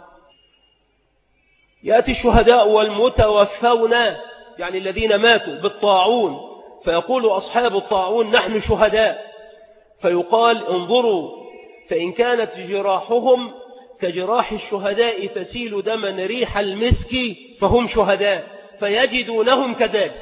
يأتي الشهداء والمتوفون يعني الذين ماتوا بالطاعون، فيقول أصحاب الطاعون: نحن شهداء، فيقال: انظروا فإن كانت جراحهم كجراح الشهداء تسيل دما ريح المسك فهم شهداء، فيجدونهم كذلك.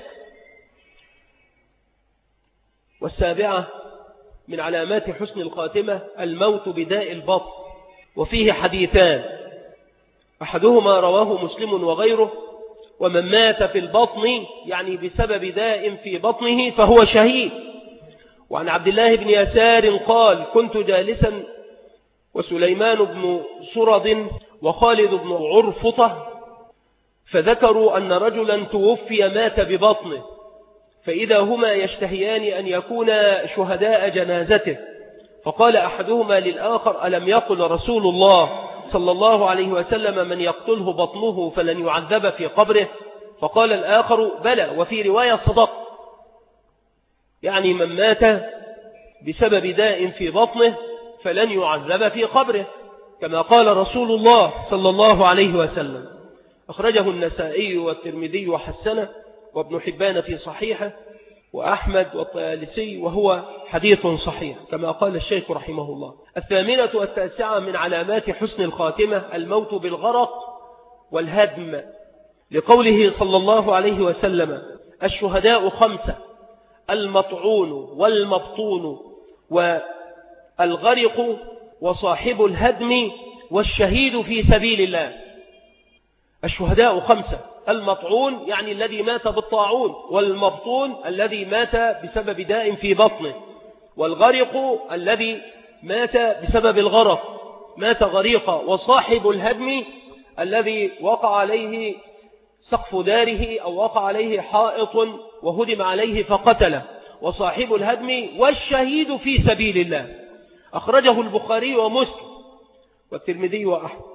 والسابعة من علامات حسن الخاتمة الموت بداء البطن. وفيه حديثان، أحدهما رواه مسلم وغيره ومن مات في البطن يعني بسبب داء في بطنه فهو شهيد. وعن عبد الله بن يسار قال كنت جالسا وسليمان بن سرد وخالد بن عرفطة فذكروا أن رجلا توفي مات ببطنه، فإذا هما يشتهيان أن يكونا شهداء جنازته، فقال أحدهما للآخر ألم يقل رسول الله صلى الله عليه وسلم من يقتله بطنه فلن يعذب في قبره؟ فقال الآخر بلى، وفي رواية صدق، يعني من مات بسبب داء في بطنه فلن يعذب في قبره كما قال رسول الله صلى الله عليه وسلم. أخرجه النسائي والترمذي وحسنه وابن حبان في صحيحه وأحمد والطيالسي وهو حديث صحيح كما قال الشيخ رحمه الله. 18 من علامات حسن الخاتمة الموت بالغرق والهدم، لقوله صلى الله عليه وسلم الشهداء 5: المطعون والمبطون والغرق وصاحب الهدم والشهيد في سبيل الله. الشهداء 5: المطعون يعني الذي مات بالطاعون، والمبطون الذي مات بسبب داء في بطنه، والغرق الذي مات بسبب الغرق مات غريقا، وصاحب الهدم الذي وقع عليه سقف داره أو وقع عليه حائط وهدم عليه فقتله، وصاحب الهدم والشهيد في سبيل الله. أخرجه البخاري ومسلم والترمذي وأحمد.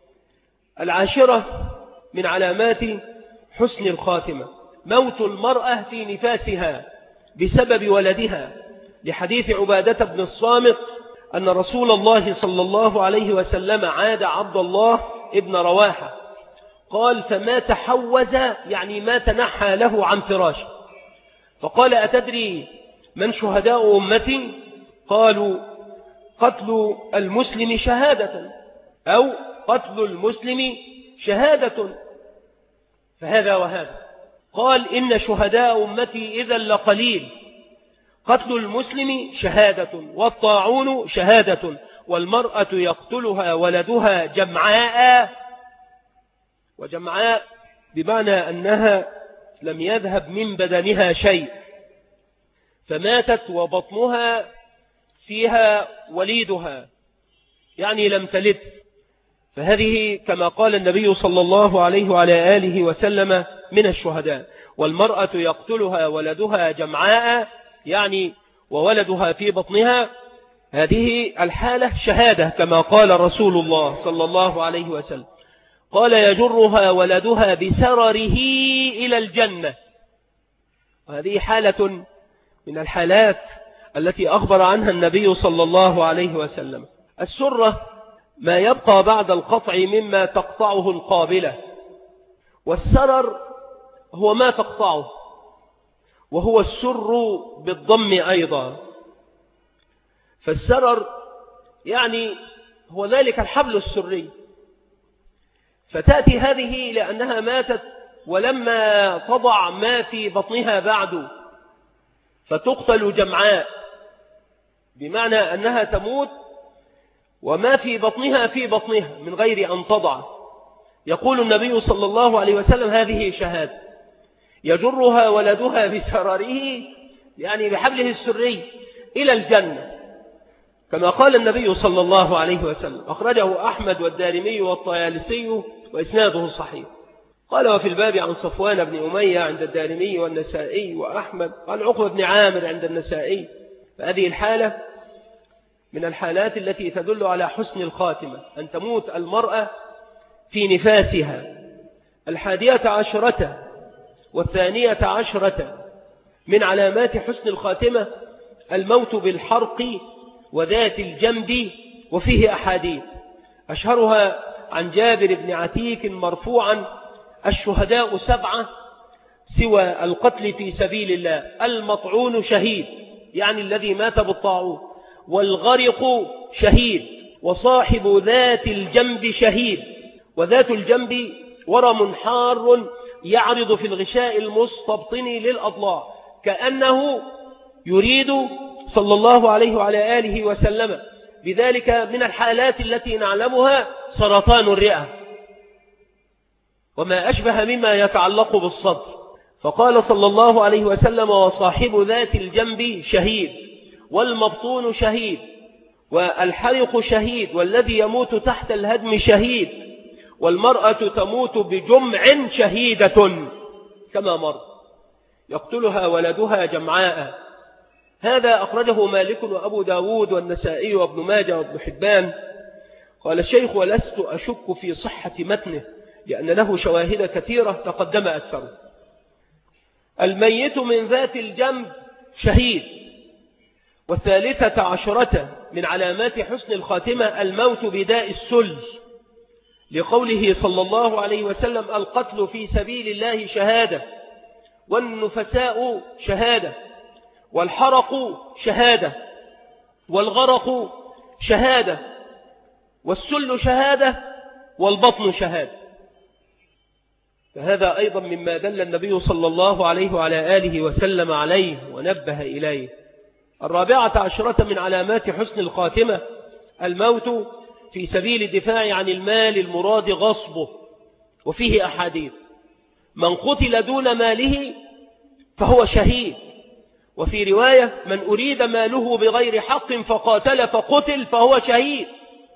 10 من علامات حسن الخاتمة موت المرأة في نفاسها بسبب ولدها، لحديث عبادة بن الصامت أن رسول الله صلى الله عليه وسلم عاد عبد الله ابن رواحة قال فما تحوز يعني ما تنحى له عن فراشه، فقال أتدري من شهداء أمتي؟ قالوا قتل المسلم شهادة أو قتل المسلم شهادة، فهذا وهذا. قال إن شهداء أمتي إذا لقليل، قتل المسلم شهادة والطاعون شهادة والمرأة يقتلها ولدها جمعاء، وجمعاء بمعنى أنها لم يذهب من بدنها شيء فماتت وبطنها فيها وليدها يعني لم تلد، فهذه كما قال النبي صلى الله عليه وعلى آله وسلم من الشهداء. والمرأة يقتلها ولدها جمعاء يعني وولدها في بطنها، هذه الحالة شهادة كما قال رسول الله صلى الله عليه وسلم. قال يجرها ولدها بسرره إلى الجنة، وهذه حالة من الحالات التي أخبر عنها النبي صلى الله عليه وسلم. السرة ما يبقى بعد القطع مما تقطعه القابلة، والسرر هو ما تقطعه، وهو السر بالضم أيضا. فالسرر يعني هو ذلك الحبل السري، فتأتي هذه لأنها ماتت ولما تضع ما في بطنها بعد فتقتل جمعاء، بمعنى أنها تموت وما في بطنها في بطنها من غير أن تضع. يقول النبي صلى الله عليه وسلم هذه شهادة. يجرها ولدها بسرره يعني بحبله السري إلى الجنة كما قال النبي صلى الله عليه وسلم. أخرجه أحمد والدارمي والطيالسي وإسناده صحيح. قال وفي الباب عن صفوان بن أمية عند الدارمي والنسائي وأحمد، قال عقبة بن عامر عند النسائي. فهذه الحالة من الحالات التي تدل على حسن الخاتمة، أن تموت المرأة في نفاسها. 11 و12 من علامات حسن الخاتمة الموت بالحرق وذات الجنب، وفيه أحاديث أشهرها عن جابر بن عتيك مرفوعا الشهداء 7 سوى القتل في سبيل الله: المطعون شهيد يعني الذي مات بالطاعون، والغرق شهيد، وصاحب ذات الجنب شهيد. وذات الجنب ورم حار يعرض في الغشاء المستبطن للأضلاع، كأنه يريد صلى الله عليه وعلى آله وسلم بذلك من الحالات التي نعلمها سرطان الرئة. وما أشبه مما يتعلق بالصدر. فقال صلى الله عليه وسلم: وصاحب ذات الجنب شهيد، والمبطون شهيد، والحرق شهيد، والذي يموت تحت الهدم شهيد، والمرأة تموت بجمع شهيدة كما مر، يقتلها ولدها جمعاء. هذا أخرجه مالك وأبو داود والنسائي وابن ماجه وابن حبان. قال الشيخ: ولست أشك في صحة متنه لأن له شواهد كثيرة تقدم أكثره. الميت من ذات الجنب شهيد. والثالثة عشرة من علامات حسن الخاتمة الموت بداء السل، لقوله صلى الله عليه وسلم: القتل في سبيل الله شهادة، والنفساء شهادة، والحرق شهادة، والغرق شهادة، والسل شهادة، والبطن شهادة. فهذا أيضا مما دل النبي صلى الله عليه وعلى آله وسلم عليه ونبه إليه. الرابعة عشرة من علامات حسن الخاتمة الموت في سبيل الدفاع عن المال المراد غصبه، وفيه أحاديث: من قتل دون ماله فهو شهيد، وفي رواية: من أريد ماله بغير حق فقاتل فقتل فهو شهيد.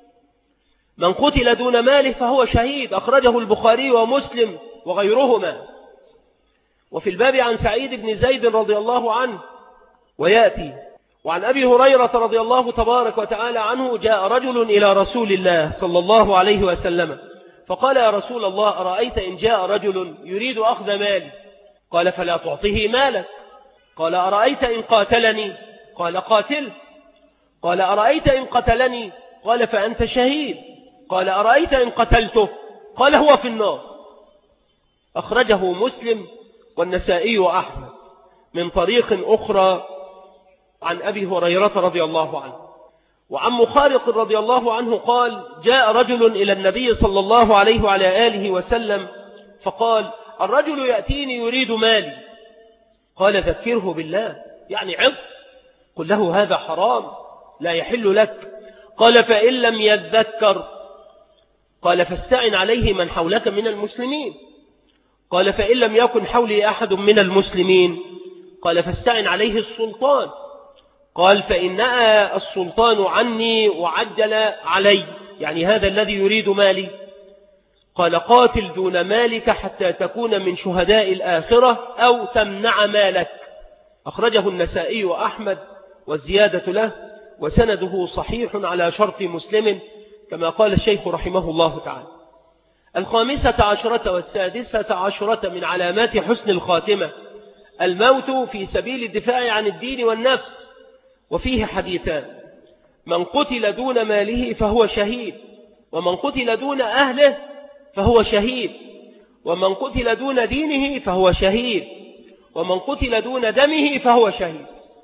من قتل دون ماله فهو شهيد، أخرجه البخاري ومسلم وغيرهما. وفي الباب عن سعيد بن زيد رضي الله عنه ويأتي: وعن أبي هريرة رضي الله تبارك وتعالى عنه: جاء رجل إلى رسول الله صلى الله عليه وسلم فقال: يا رسول الله، أرأيت إن جاء رجل يريد أخذ مالي؟ قال: فلا تعطه مالك. قال: أرأيت إن قاتلني؟ قال: قاتل. قال: أرأيت إن قتلني؟ قال: فأنت شهيد. قال: أرأيت إن قتلته؟ قال: هو في النار. أخرجه مسلم والنسائي وأحمد من طريق أخرى عن أبي هريرة رضي الله عنه. وعن مخارق رضي الله عنه قال: جاء رجل إلى النبي صلى الله عليه وعلى آله وسلم فقال: الرجل يأتيني يريد مالي. قال: ذكره بالله، يعني عظ، قل له هذا حرام لا يحل لك. قال: فإن لم يذكر؟ قال: فاستعن عليه من حولك من المسلمين. قال: فإن لم يكن حولي أحد من المسلمين؟ قال: فاستعن عليه السلطان. قال: فإن نأى السلطان عني وعجل علي، يعني هذا الذي يريد مالي. قال: قاتل دون مالك حتى تكون من شهداء الآخرة أو تمنع مالك. أخرجه النسائي وأحمد والزيادة له، وسنده صحيح على شرط مسلم كما قال الشيخ رحمه الله تعالى. الخامسة عشرة والسادسة عشرة من علامات حسن الخاتمة الموت في سبيل الدفاع عن الدين والنفس، وفيه حديثان: من قتل دون ماله فهو شهيد، ومن قتل دون أهله فهو شهيد، ومن قتل دون دينه فهو شهيد، ومن قتل دون دمه فهو شهيد.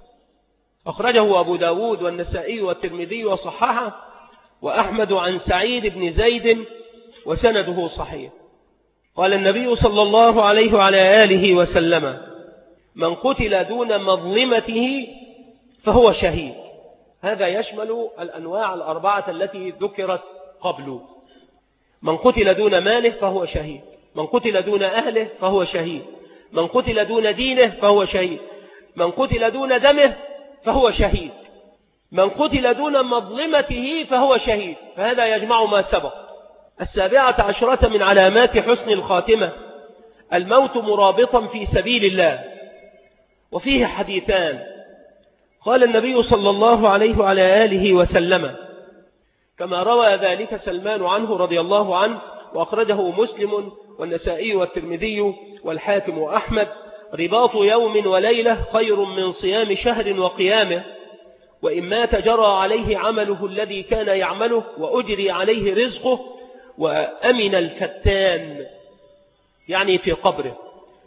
أخرجه أبو داود والنسائي والترمذي وصححه، وأحمد عن سعيد بن زيد وسنده صحيح. قال النبي صلى الله عليه وعلى آله وسلم: من قتل دون مظلمته فهو شهيد. هذا يشمل الأنواع الأربعة التي ذكرت قبل. من قتل دون ماله فهو شهيد، من قتل دون أهله فهو شهيد، من قتل دون دينه فهو شهيد، من قتل دون دمه فهو شهيد، من قتل دون مظلمته فهو شهيد. فهذا يجمع ما سبق. السابعة عشرة من علامات حسن الخاتمة الموت مرابطا في سبيل الله، وفيه حديثان. قال النبي صلى الله عليه وعلى آله وسلم كما روى ذلك سلمان عنه رضي الله عنه، وأخرجه مسلم والنسائي والترمذي والحاكم وأحمد: رباط يوم وليلة خير من صيام شهر وقيامه، وإن مات جرى عليه عمله الذي كان يعمله وأجري عليه رزقه وأمن الفتان، يعني في قبره.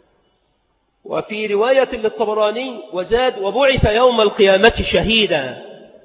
وفي رواية للطبراني وزاد: وبعث يوم القيامة شهيدا.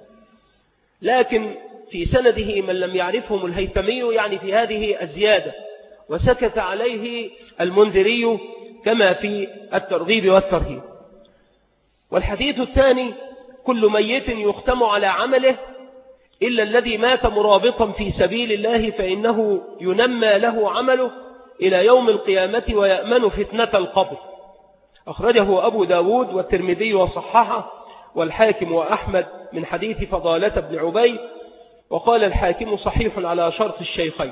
لكن في سنده من لم يعرفهم الهيثمي، يعني في هذه الزيادة، وسكت عليه المنذري كما في الترغيب والترهيب. والحديث الثاني: كل ميت يختم على عمله إلا الذي مات مرابطا في سبيل الله فإنه ينمى له عمله إلى يوم القيامة ويأمن فتنة القبر. أخرجه أبو داود والترمذي وصححه والحاكم وأحمد من حديث فضالة بن عبيد، وقال الحاكم صحيح على شرط الشيخين.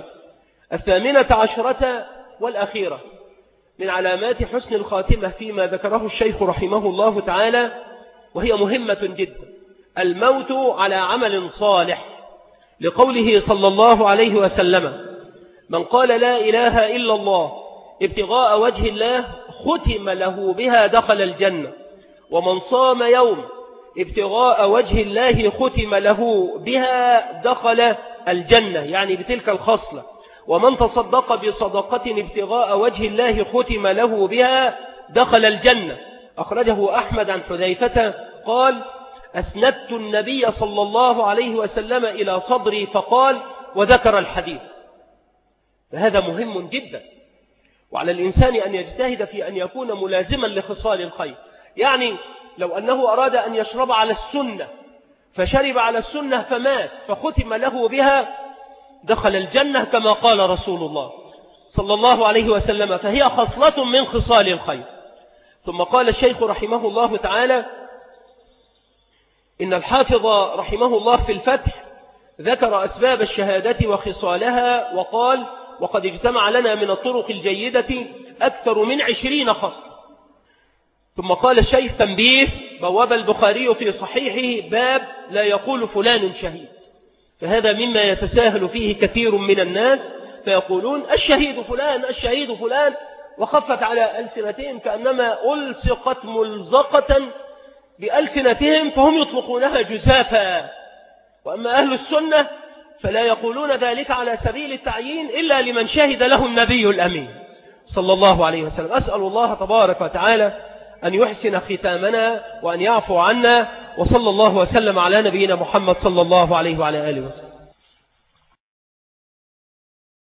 18 والأخيرة من علامات حسن الخاتمة فيما ذكره الشيخ رحمه الله تعالى، وهي مهمة جدا: الموت على عمل صالح، لقوله صلى الله عليه وسلم: من قال لا إله إلا الله ابتغاء وجه الله ختم له بها دخل الجنة، ومن صام يوم ابتغاء وجه الله ختم له بها دخل الجنة، يعني بتلك الخصلة. ومن تصدق بصدقة ابتغاء وجه الله ختم له بها دخل الجنة. أخرجه أحمد عن حذيفة قال: أسندت النبي صلى الله عليه وسلم إلى صدري فقال، وذكر الحديث. فهذا مهم جدا، وعلى الإنسان أن يجتهد في أن يكون ملازما لخصال الخير. يعني لو أنه أراد أن يشرب على السنة فشرب على السنة فمات فختم له بها دخل الجنة كما قال رسول الله صلى الله عليه وسلم، فهي خصلة من خصال الخير. ثم قال الشيخ رحمه الله تعالى: إن الحافظ رحمه الله في الفتح ذكر أسباب الشهادة وخصالها وقال: وقد اجتمع لنا من الطرق الجيدة أكثر من 20 خصلة. ثم قال الشيخ: تنبيه: بواب البخاري في صحيحه باب لا يقول فلان شهيد، فهذا مما يتساهل فيه كثير من الناس، فيقولون الشهيد فلان الشهيد فلان، وخفت على ألسنتهم كأنما ألصقت ملزقة بألسنتهم، فهم يطلقونها جزافا. وأما أهل السنة فلا يقولون ذلك على سبيل التعيين إلا لمن شهد له النبي الأمين صلى الله عليه وسلم. أسأل الله تبارك وتعالى أن يحسن ختامنا وأن يعفو عنا، وصلى الله وسلم على نبينا محمد صلى الله عليه وعلى آله وسلم.